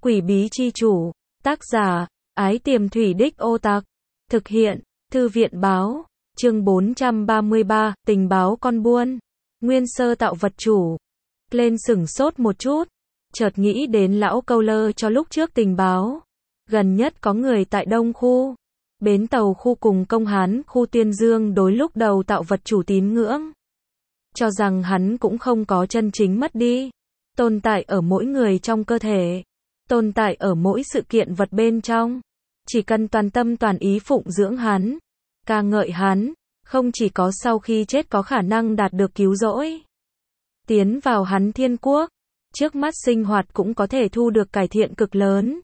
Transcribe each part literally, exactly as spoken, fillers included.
Quỷ bí chi chủ. Tác giả, Ái Tiềm Thủy Đích Ô Tạc. Thực hiện, Thư viện báo. Chương bốn trăm ba mươi ba, tình báo con buôn. Nguyên sơ tạo vật chủ. Lên sửng sốt một chút. Chợt nghĩ đến lão câu lơ cho lúc trước tình báo. Gần nhất có người tại Đông khu. Bến tàu khu cùng Công Hán khu Tiên Dương đối lúc đầu tạo vật chủ tín ngưỡng. Cho rằng hắn cũng không có chân chính mất đi. Tồn tại ở mỗi người trong cơ thể. Tồn tại ở mỗi sự kiện vật bên trong. Chỉ cần toàn tâm toàn ý phụng dưỡng hắn. Ca ngợi hắn. Không chỉ có sau khi chết có khả năng đạt được cứu rỗi. Tiến vào hắn thiên quốc. Trước mắt sinh hoạt cũng có thể thu được cải thiện cực lớn.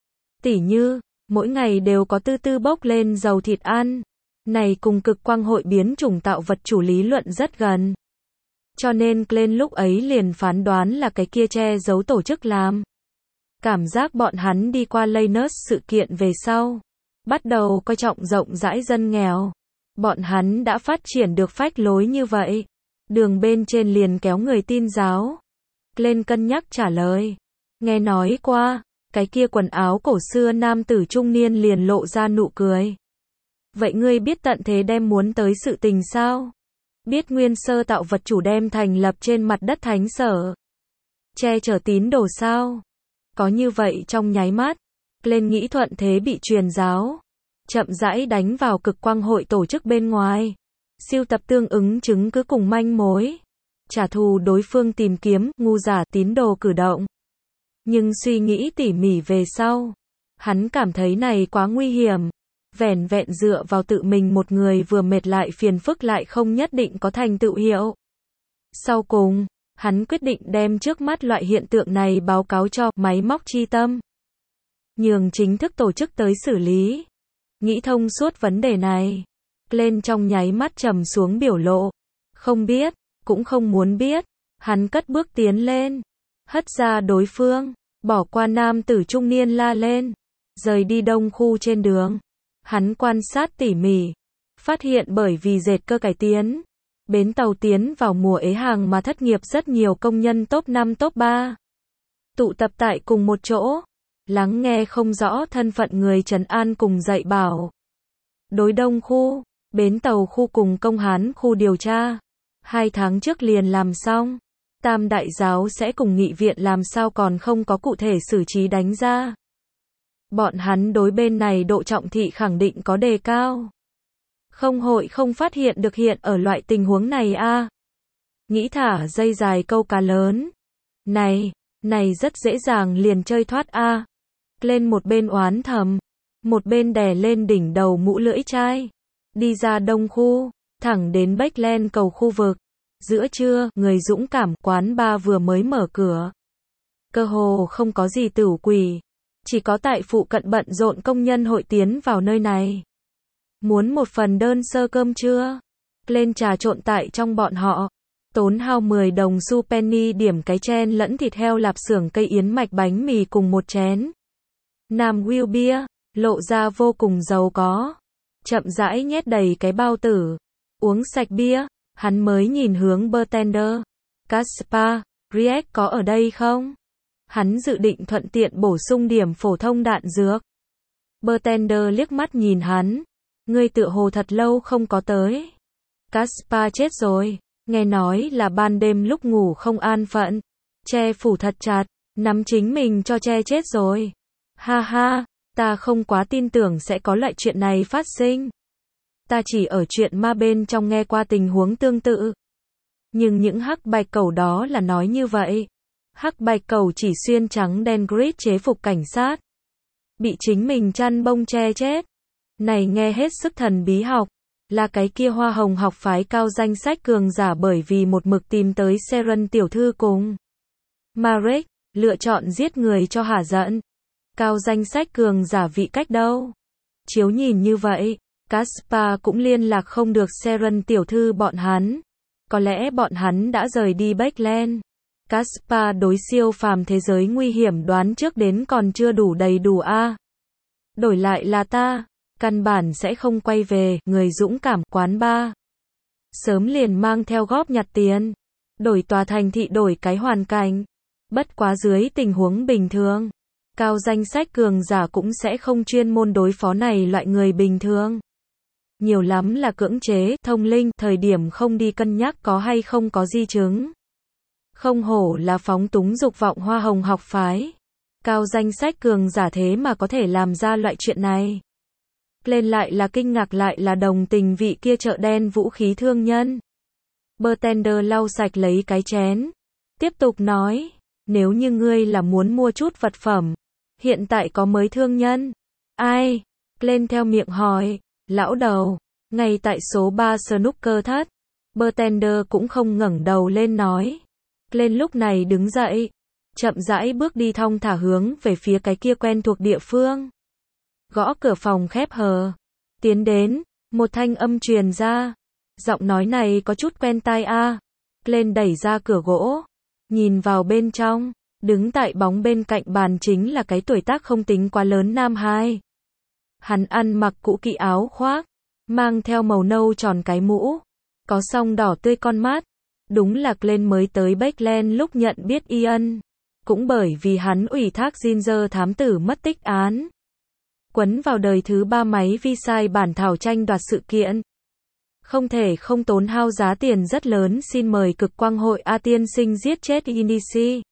Tỉ như, mỗi ngày đều có tư tư bốc lên dầu thịt ăn. Này cùng cực quang hội biến chủng tạo vật chủ lý luận rất gần. Cho nên Glenn lúc ấy liền phán đoán là cái kia che giấu tổ chức làm. Cảm giác bọn hắn đi qua Lanus sự kiện về sau. Bắt đầu coi trọng rộng rãi dân nghèo. Bọn hắn đã phát triển được phách lối như vậy. Đường bên trên liền kéo người tin giáo. Glenn cân nhắc trả lời. Nghe nói qua, cái kia quần áo cổ xưa nam tử trung niên liền lộ ra nụ cười. Vậy ngươi biết tận thế đem muốn tới sự tình sao? Biết nguyên sơ tạo vật chủ đem thành lập trên mặt đất thánh sở. Che chở tín đồ sao? Có như vậy trong nháy mắt. Glenn nghĩ thuận thế bị truyền giáo. Chậm rãi đánh vào cực quang hội tổ chức bên ngoài. Siêu tập tương ứng chứng cứ cùng manh mối. Trả thù đối phương tìm kiếm, ngu giả tín đồ cử động. Nhưng suy nghĩ tỉ mỉ về sau. Hắn cảm thấy này quá nguy hiểm. Vẻn vẹn dựa vào tự mình một người vừa mệt lại phiền phức lại không nhất định có thành tựu hiệu. Sau cùng, hắn quyết định đem trước mắt loại hiện tượng này báo cáo cho máy móc chi tâm. Nhường chính thức tổ chức tới xử lý. Nghĩ thông suốt vấn đề này. Lên trong nháy mắt trầm xuống biểu lộ. Không biết, cũng không muốn biết. Hắn cất bước tiến lên. Hất ra đối phương. Bỏ qua nam tử trung niên la lên. Rời đi đông khu trên đường. Hắn quan sát tỉ mỉ. Phát hiện bởi vì dệt cơ cải tiến. Bến tàu tiến vào mùa ế hàng mà thất nghiệp rất nhiều công nhân top năm top ba. Tụ tập tại cùng một chỗ. Lắng nghe không rõ thân phận người trấn an cùng dạy bảo. Đối đông khu, bến tàu khu cùng Công Hán khu điều tra. Hai tháng trước liền làm xong. Tam đại giáo sẽ cùng nghị viện làm sao còn không có cụ thể xử trí đánh ra. Bọn hắn đối bên này độ trọng thị khẳng định có đề cao. Không hội không phát hiện được hiện ở loại tình huống này a. À. Nghĩ thả dây dài câu cá lớn. Này, này rất dễ dàng liền chơi thoát a. À. Lên một bên oán thầm. Một bên đè lên đỉnh đầu mũ lưỡi chai. Đi ra đông khu, thẳng đến Backland cầu khu vực. Giữa trưa, người dũng cảm quán bar vừa mới mở cửa. Cơ hồ không có gì tửu quỷ. Chỉ có tại phụ cận bận rộn công nhân hội tiến vào nơi này. Muốn một phần đơn sơ cơm trưa. Lên trà trộn tại trong bọn họ. Tốn hao mười đồng xu penny điểm cái chen lẫn thịt heo lạp xưởng cây yến mạch bánh mì cùng một chén. Nam Will bia, lộ ra vô cùng giàu có. Chậm rãi nhét đầy cái bao tử. Uống sạch bia, hắn mới nhìn hướng bartender. Caspar, Riek có ở đây không? Hắn dự định thuận tiện bổ sung điểm phổ thông đạn dược. Bartender liếc mắt nhìn hắn. Ngươi tựa hồ thật lâu không có tới. Caspar chết rồi. Nghe nói là ban đêm lúc ngủ không an phận. Che phủ thật chặt. Nắm chính mình cho che chết rồi. Ha ha, ta không quá tin tưởng sẽ có loại chuyện này phát sinh. Ta chỉ ở chuyện ma bên trong nghe qua tình huống tương tự. Nhưng những hắc bạch cẩu đó là nói như vậy. Hắc bạch cẩu chỉ xuyên trắng đen grid chế phục cảnh sát. Bị chính mình chăn bông che chết. Này nghe hết sức thần bí học. Là cái kia hoa hồng học phái cao danh sách cường giả bởi vì một mực tìm tới Seren tiểu thư cùng Marek, lựa chọn giết người cho hả giận. Cao danh sách cường giả vị cách đâu. Chiếu nhìn như vậy, Caspar cũng liên lạc không được Seren tiểu thư bọn hắn. Có lẽ bọn hắn đã rời đi Backland. Caspar đối siêu phàm thế giới nguy hiểm đoán trước đến còn chưa đủ đầy đủ a. À. Đổi lại là ta, căn bản sẽ không quay về, người dũng cảm quán bar. Sớm liền mang theo góp nhặt tiền. Đổi tòa thành thị đổi cái hoàn cảnh. Bất quá dưới tình huống bình thường. Cao danh sách cường giả cũng sẽ không chuyên môn đối phó này loại người bình thường. Nhiều lắm là cưỡng chế, thông linh, thời điểm không đi cân nhắc có hay không có di chứng. Không hổ là phóng túng dục vọng hoa hồng học phái. Cao danh sách cường giả thế mà có thể làm ra loại chuyện này. Lên lại là kinh ngạc lại là đồng tình vị kia chợ đen vũ khí thương nhân. Bartender lau sạch lấy cái chén. Tiếp tục nói, nếu như ngươi là muốn mua chút vật phẩm, hiện tại có mới thương nhân. Ai? Lên theo miệng hỏi, lão đầu, ngay tại số ba snooker thất. Bartender cũng không ngẩng đầu lên nói. Lên lúc này đứng dậy, chậm rãi bước đi thong thả hướng về phía cái kia quen thuộc địa phương. Gõ cửa phòng khép hờ. Tiến đến, một thanh âm truyền ra. Giọng nói này có chút quen tai a. À. Lên đẩy ra cửa gỗ, nhìn vào bên trong, đứng tại bóng bên cạnh bàn chính là cái tuổi tác không tính quá lớn nam hai. Hắn ăn mặc cũ kỹ áo khoác, mang theo màu nâu tròn cái mũ, có song đỏ tươi con mắt. Đúng là lên mới tới Backland lúc nhận biết Ian. Cũng bởi vì hắn ủy thác Ginger thám tử mất tích án. Quấn vào đời thứ ba máy vi sai bản thảo tranh đoạt sự kiện. Không thể không tốn hao giá tiền rất lớn xin mời cực quang hội A tiên sinh giết chết Inisi.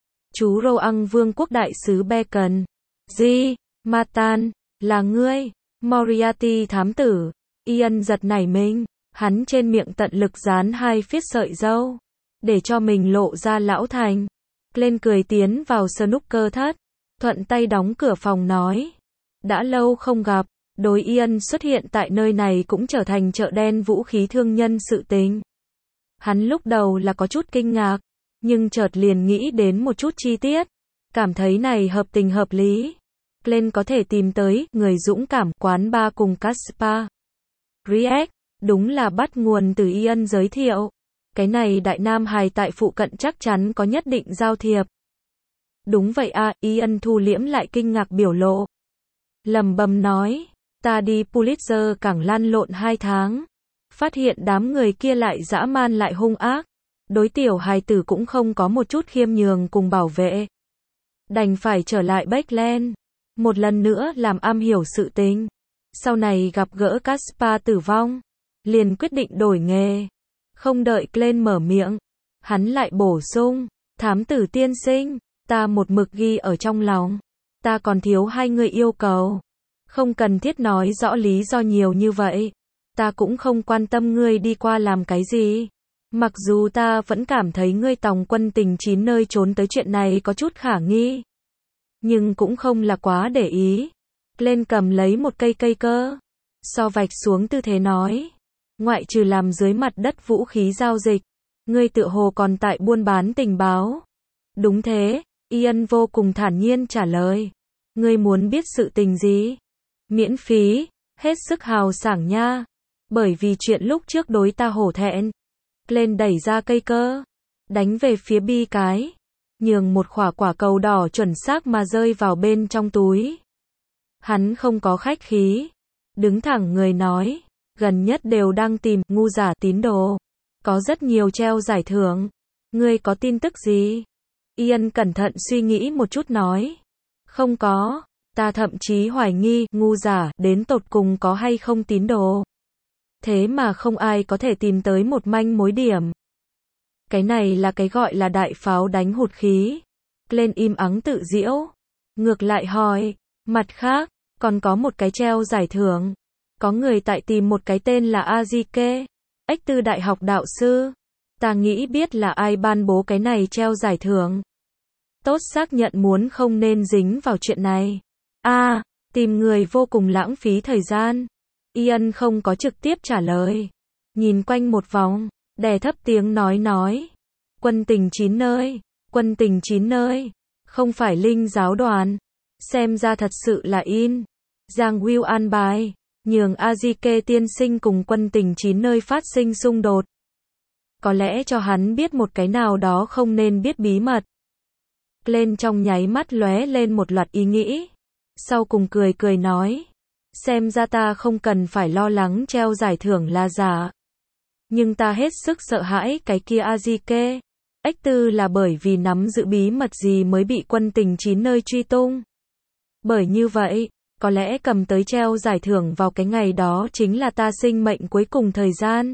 Chú Roang vương quốc đại sứ Bacon. Di, Matan, là ngươi, Moriarty thám tử. Ian giật nảy mình, hắn trên miệng tận lực dán hai phiết sợi râu, để cho mình lộ ra lão thành. Lên cười tiến vào snooker thất, thuận tay đóng cửa phòng nói. Đã lâu không gặp, đối Ian xuất hiện tại nơi này cũng trở thành chợ đen vũ khí thương nhân sự tình. Hắn lúc đầu là có chút kinh ngạc, nhưng chợt liền nghĩ đến một chút chi tiết, cảm thấy này hợp tình hợp lý. Lên có thể tìm tới người dũng cảm quán bar cùng Caspar React, đúng là bắt nguồn từ Ian giới thiệu. Cái này đại nam hài tại phụ cận chắc chắn có nhất định giao thiệp. Đúng vậy à, Ian thu liễm lại kinh ngạc biểu lộ. Lẩm bẩm nói, ta đi Pulitzer cảng lăn lộn hai tháng. Phát hiện đám người kia lại dã man lại hung ác. Đối tiểu hài tử cũng không có một chút khiêm nhường cùng bảo vệ. Đành phải trở lại Backland. Một lần nữa làm am hiểu sự tình. Sau này gặp gỡ Caspar tử vong. Liền quyết định đổi nghề. Không đợi Glenn mở miệng. Hắn lại bổ sung. Thám tử tiên sinh. Ta một mực ghi ở trong lòng. Ta còn thiếu hai người yêu cầu. Không cần thiết nói rõ lý do nhiều như vậy. Ta cũng không quan tâm ngươi đi qua làm cái gì. Mặc dù ta vẫn cảm thấy ngươi tòng quân tình chín nơi trốn tới chuyện này có chút khả nghi. Nhưng cũng không là quá để ý. Lên cầm lấy một cây cây cơ. So vạch xuống tư thế nói. Ngoại trừ làm dưới mặt đất vũ khí giao dịch. Ngươi tựa hồ còn tại buôn bán tình báo. Đúng thế, Ian vô cùng thản nhiên trả lời. Ngươi muốn biết sự tình gì? Miễn phí, hết sức hào sảng nha. Bởi vì chuyện lúc trước đối ta hổ thẹn. Lên đẩy ra cây cơ. Đánh về phía bi cái. Nhường một khỏa quả cầu đỏ chuẩn xác mà rơi vào bên trong túi. Hắn không có khách khí. Đứng thẳng người nói. Gần nhất đều đang tìm ngu giả tín đồ. Có rất nhiều treo giải thưởng. Ngươi có tin tức gì? Ian cẩn thận suy nghĩ một chút nói. Không có. Ta thậm chí hoài nghi ngu giả đến tột cùng có hay không tín đồ. Thế mà không ai có thể tìm tới một manh mối điểm. Cái này là cái gọi là đại pháo đánh hụt khí. Lên im ắng tự diễu. Ngược lại hỏi. Mặt khác, còn có một cái treo giải thưởng. Có người tại tìm một cái tên là Azike. Ếch tư đại học đạo sư. Ta nghĩ biết là ai ban bố cái này treo giải thưởng. Tốt xác nhận muốn không nên dính vào chuyện này. A, à, tìm người vô cùng lãng phí thời gian. Ian không có trực tiếp trả lời. Nhìn quanh một vòng, đè thấp tiếng nói nói. Quân tình chín nơi, quân tình chín nơi. Không phải linh giáo đoàn. Xem ra thật sự là in. Giang Will an bài. Nhường Azike tiên sinh cùng quân tình chín nơi phát sinh xung đột. Có lẽ cho hắn biết một cái nào đó không nên biết bí mật. Lên trong nháy mắt lóe lên một loạt ý nghĩ. Sau cùng cười cười nói. Xem ra ta không cần phải lo lắng treo giải thưởng là giả. Nhưng ta hết sức sợ hãi cái kia Azike. Ếch tư là bởi vì nắm giữ bí mật gì mới bị quân tình chín nơi truy tung. Bởi như vậy, có lẽ cầm tới treo giải thưởng vào cái ngày đó chính là ta sinh mệnh cuối cùng thời gian.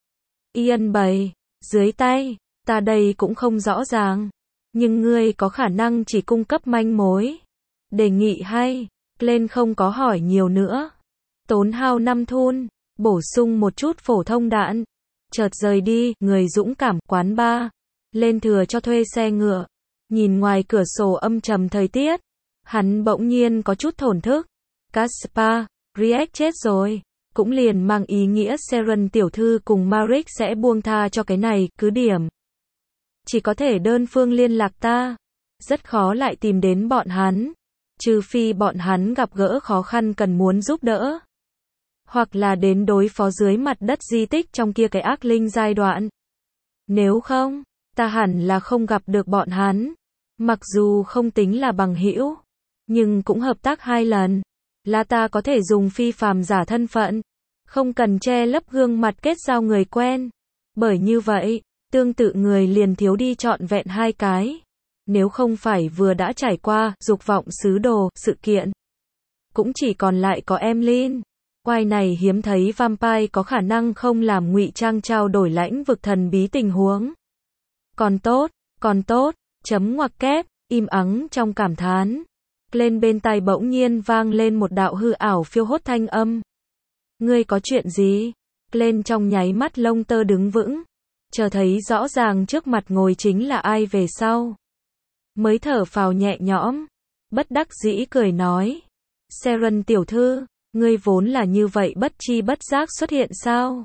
Ian bày, dưới tay, ta đây cũng không rõ ràng. Nhưng ngươi có khả năng chỉ cung cấp manh mối. Đề nghị hay, Glenn không có hỏi nhiều nữa. Tốn hao năm thun, bổ sung một chút phổ thông đạn. Chợt rời đi, người dũng cảm, quán bar. Lên thừa cho thuê xe ngựa. Nhìn ngoài cửa sổ âm trầm thời tiết. Hắn bỗng nhiên có chút thổn thức. Caspar, Riek chết rồi. Cũng liền mang ý nghĩa Seren tiểu thư cùng Maric sẽ buông tha cho cái này, cứ điểm. Chỉ có thể đơn phương liên lạc ta. Rất khó lại tìm đến bọn hắn. Trừ phi bọn hắn gặp gỡ khó khăn cần muốn giúp đỡ. Hoặc là đến đối phó dưới mặt đất di tích trong kia cái ác linh giai đoạn. Nếu không, ta hẳn là không gặp được bọn hắn. Mặc dù không tính là bằng hữu, nhưng cũng hợp tác hai lần. Là ta có thể dùng phi phàm giả thân phận. Không cần che lấp gương mặt kết giao người quen. Bởi như vậy, tương tự người liền thiếu đi trọn vẹn hai cái. Nếu không phải vừa đã trải qua dục vọng sứ đồ sự kiện, cũng chỉ còn lại có Emlyn. Quai này hiếm thấy vampire có khả năng không làm ngụy trang trao đổi lãnh vực thần bí tình huống. Còn tốt, còn tốt, chấm ngoặc kép, im ắng trong cảm thán. Lên bên tai bỗng nhiên vang lên một đạo hư ảo phiêu hốt thanh âm. Ngươi có chuyện gì? Lên trong nháy mắt lông tơ đứng vững. Chờ thấy rõ ràng trước mặt ngồi chính là ai về sau. Mới thở phào nhẹ nhõm. Bất đắc dĩ cười nói. Seren tiểu thư, ngươi vốn là như vậy bất chi bất giác xuất hiện sao?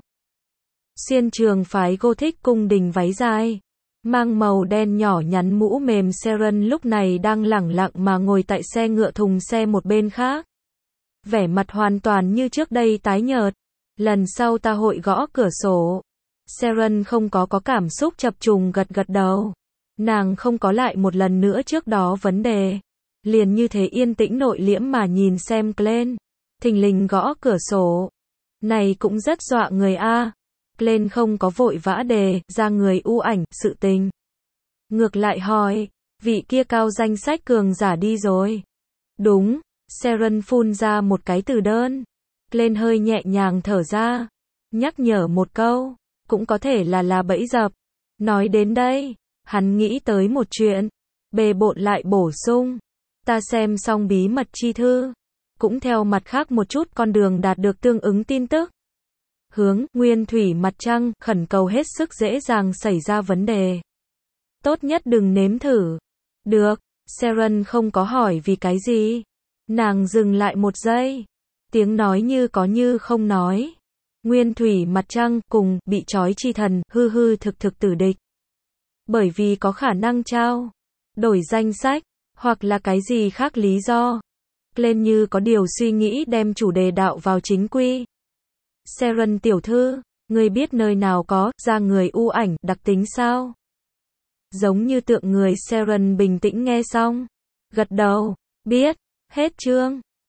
Xuyên trường phái Gothic cung đình váy dài. Mang màu đen nhỏ nhắn mũ mềm Seren lúc này đang lẳng lặng mà ngồi tại xe ngựa thùng xe một bên khác. Vẻ mặt hoàn toàn như trước đây tái nhợt. Lần sau ta hội gõ cửa sổ. Seren không có có cảm xúc chập trùng gật gật đầu. Nàng không có lại một lần nữa trước đó vấn đề. Liền như thế yên tĩnh nội liễm mà nhìn xem Glenn. Thình lình gõ cửa sổ. Này cũng rất dọa người a. Glenn không có vội vã đề ra người u ảnh, sự tình. Ngược lại hỏi, vị kia cao danh sách cường giả đi rồi. Đúng, Seren phun ra một cái từ đơn. Glenn hơi nhẹ nhàng thở ra. Nhắc nhở một câu, cũng có thể là là bẫy dập. Nói đến đây, hắn nghĩ tới một chuyện. Bề bộn lại bổ sung. Ta xem xong bí mật chi thư. Cũng theo mặt khác một chút con đường đạt được tương ứng tin tức. Hướng, nguyên thủy mặt trăng, khẩn cầu hết sức dễ dàng xảy ra vấn đề. Tốt nhất đừng nếm thử. Được, Seren không có hỏi vì cái gì. Nàng dừng lại một giây. Tiếng nói như có như không nói. Nguyên thủy mặt trăng cùng bị trói chi thần, hư hư thực thực tử địch. Bởi vì có khả năng trao, đổi danh sách, hoặc là cái gì khác lý do. Lên như có điều suy nghĩ đem chủ đề đạo vào chính quy. Seren tiểu thư, ngươi biết nơi nào có ra người u ảnh đặc tính sao? Giống như tượng người Seren bình tĩnh nghe xong. Gật đầu, biết, hết chương.